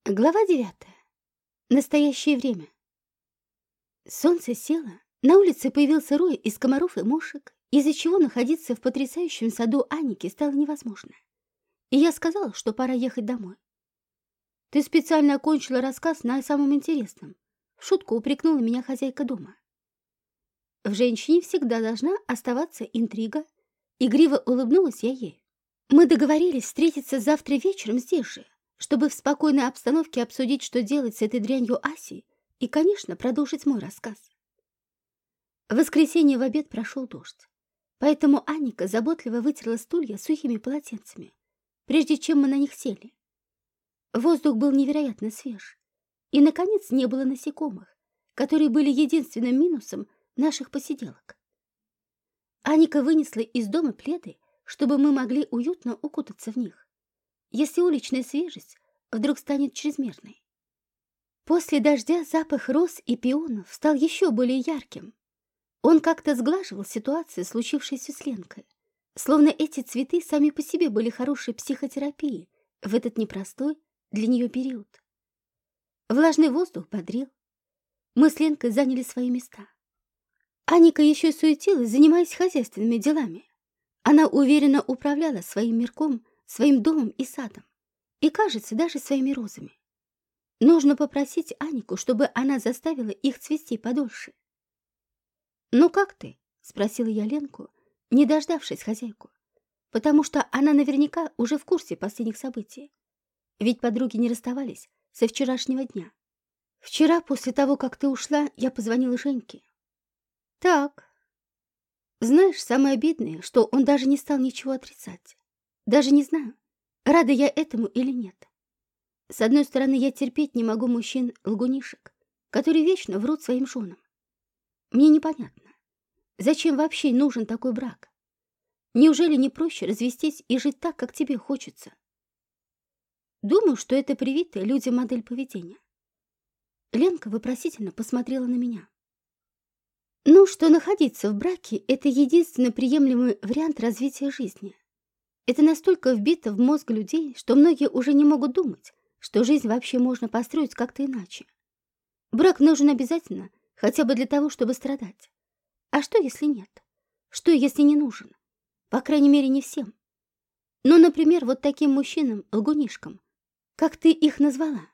Глава 9. Настоящее время. Солнце село, на улице появился рой из комаров и мушек, из-за чего находиться в потрясающем саду Аники стало невозможно. И я сказала, что пора ехать домой. «Ты специально окончила рассказ на самом интересном», — в шутку упрекнула меня хозяйка дома. В женщине всегда должна оставаться интрига. Игриво улыбнулась я ей. Мы договорились встретиться завтра вечером здесь же, чтобы в спокойной обстановке обсудить, что делать с этой дрянью Асей, и, конечно, продолжить мой рассказ. В воскресенье в обед прошел дождь, поэтому Аника заботливо вытерла стулья сухими полотенцами, прежде чем мы на них сели. Воздух был невероятно свеж, и, наконец, не было насекомых, которые были единственным минусом наших посиделок. Аника вынесла из дома пледы, чтобы мы могли уютно укутаться в них, если уличная свежесть вдруг станет чрезмерной. После дождя запах роз и пионов стал еще более ярким. Он как-то сглаживал ситуацию, случившуюся с Ленкой, словно эти цветы сами по себе были хорошей психотерапией в этот непростой для нее период. Влажный воздух бодрил. Мы с Ленкой заняли свои места. Аника еще суетилась, занимаясь хозяйственными делами. Она уверенно управляла своим мирком, своим домом и садом, и, кажется, даже своими розами. Нужно попросить Анику, чтобы она заставила их цвести подольше. «Ну как ты?» — спросила я Ленку, не дождавшись хозяйку, потому что она наверняка уже в курсе последних событий, ведь подруги не расставались со вчерашнего дня. Вчера, после того, как ты ушла, я позвонила Женьке. Так. Знаешь, самое обидное, что он даже не стал ничего отрицать. Даже не знаю, рада я этому или нет. С одной стороны, я терпеть не могу мужчин-лгунишек, которые вечно врут своим женам. Мне непонятно, зачем вообще нужен такой брак? Неужели не проще развестись и жить так, как тебе хочется? Думаю, что это привитая людям модель поведения. Ленка вопросительно посмотрела на меня. Ну, что находиться в браке — это единственно приемлемый вариант развития жизни. Это настолько вбито в мозг людей, что многие уже не могут думать, что жизнь вообще можно построить как-то иначе. Брак нужен обязательно, хотя бы для того, чтобы страдать. А что, если нет? Что, если не нужен? По крайней мере, не всем. Ну, например, вот таким мужчинам, лгунишкам, как ты их назвала.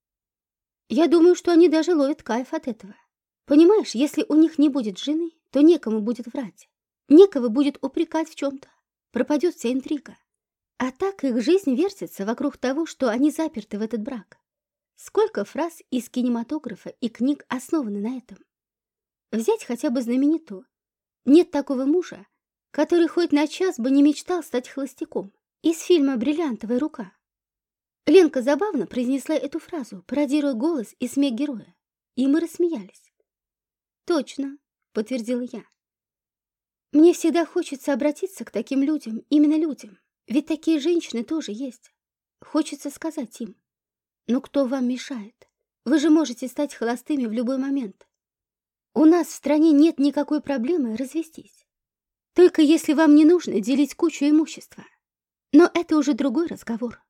Я думаю, что они даже ловят кайф от этого. Понимаешь, если у них не будет жены, то некому будет врать, некого будет упрекать в чем-то, пропадет вся интрига. А так их жизнь вертится вокруг того, что они заперты в этот брак. Сколько фраз из кинематографа и книг основаны на этом? Взять хотя бы знаменитую. Нет такого мужа, который хоть на час бы не мечтал стать холостяком. Из фильма «Бриллиантовая рука». Ленка забавно произнесла эту фразу, пародируя голос и смех героя. И мы рассмеялись. «Точно», — подтвердила я. «Мне всегда хочется обратиться к таким людям, именно людям. Ведь такие женщины тоже есть. Хочется сказать им: ну кто вам мешает? Вы же можете стать холостыми в любой момент. У нас в стране нет никакой проблемы развестись. Только если вам не нужно делить кучу имущества. Но это уже другой разговор».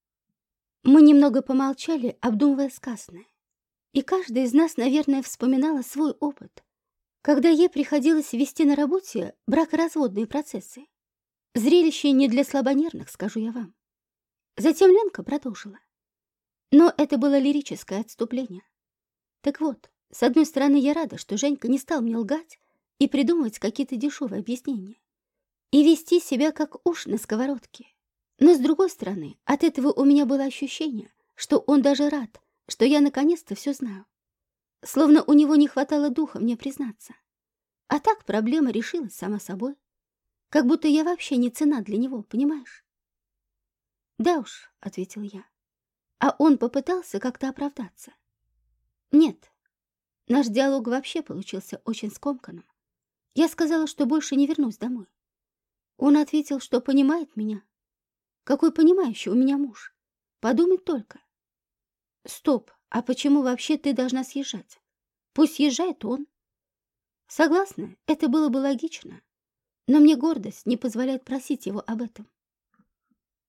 Мы немного помолчали, обдумывая сказанное. И каждая из нас, наверное, вспоминала свой опыт, когда ей приходилось вести на работе бракоразводные процессы. Зрелище не для слабонервных, скажу я вам. Затем Ленка продолжила. Но это было лирическое отступление. Так вот, с одной стороны, я рада, что Женька не стал мне лгать и придумывать какие-то дешевые объяснения и вести себя как уж на сковородке. Но с другой стороны, от этого у меня было ощущение, что он даже рад, что я наконец-то все знаю. Словно у него не хватало духа мне признаться. А так проблема решилась сама собой. Как будто я вообще не ценна для него, понимаешь? «Да уж», — ответил я. А он попытался как-то оправдаться. Нет, наш диалог вообще получился очень скомканным. Я сказала, что больше не вернусь домой. Он ответил, что понимает меня. Какой понимающий у меня муж. Подумать только. Стоп, а почему вообще ты должна съезжать? Пусть съезжает он. Согласна, это было бы логично. Но мне гордость не позволяет просить его об этом.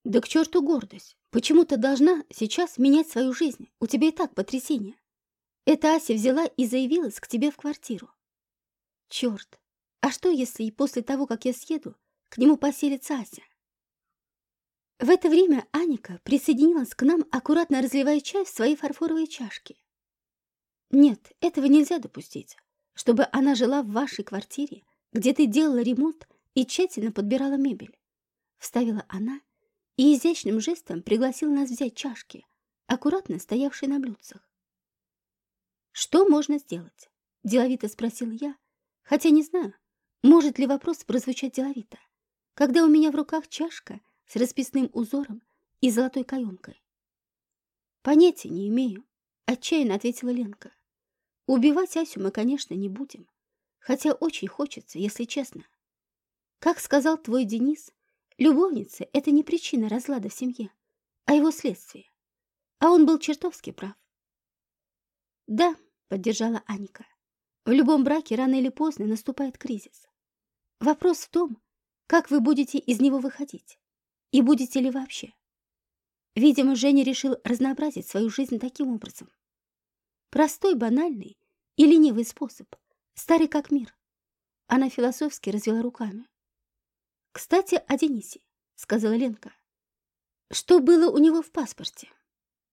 Да к черту гордость. Почему ты должна сейчас менять свою жизнь? У тебя и так потрясение. Эта Ася взяла и заявилась к тебе в квартиру. Черт, а что, если и после того, как я съеду, к нему поселится Ася? В это время Аника присоединилась к нам, аккуратно разливая чай в свои фарфоровые чашки. Нет, этого нельзя допустить, чтобы она жила в вашей квартире, где ты делала ремонт и тщательно подбирала мебель. Вставила она и изящным жестом пригласила нас взять чашки, аккуратно стоявшие на блюдцах. «Что можно сделать?» – деловито спросил я, хотя не знаю, может ли вопрос прозвучать деловито, когда у меня в руках чашка с расписным узором и золотой каемкой. «Понятия не имею», – отчаянно ответила Ленка. «Убивать Асю мы, конечно, не будем, хотя очень хочется, если честно. Как сказал твой Денис, любовница – это не причина разлада в семье, а его следствие. А он был чертовски прав». «Да», – поддержала Аника, – «в любом браке рано или поздно наступает кризис. Вопрос в том, как вы будете из него выходить, и будете ли вообще. Видимо, Женя решил разнообразить свою жизнь таким образом. Простой, банальный и ленивый способ, старый как мир». Она философски развела руками. «Кстати, о Денисе», — сказала Ленка. «Что было у него в паспорте?»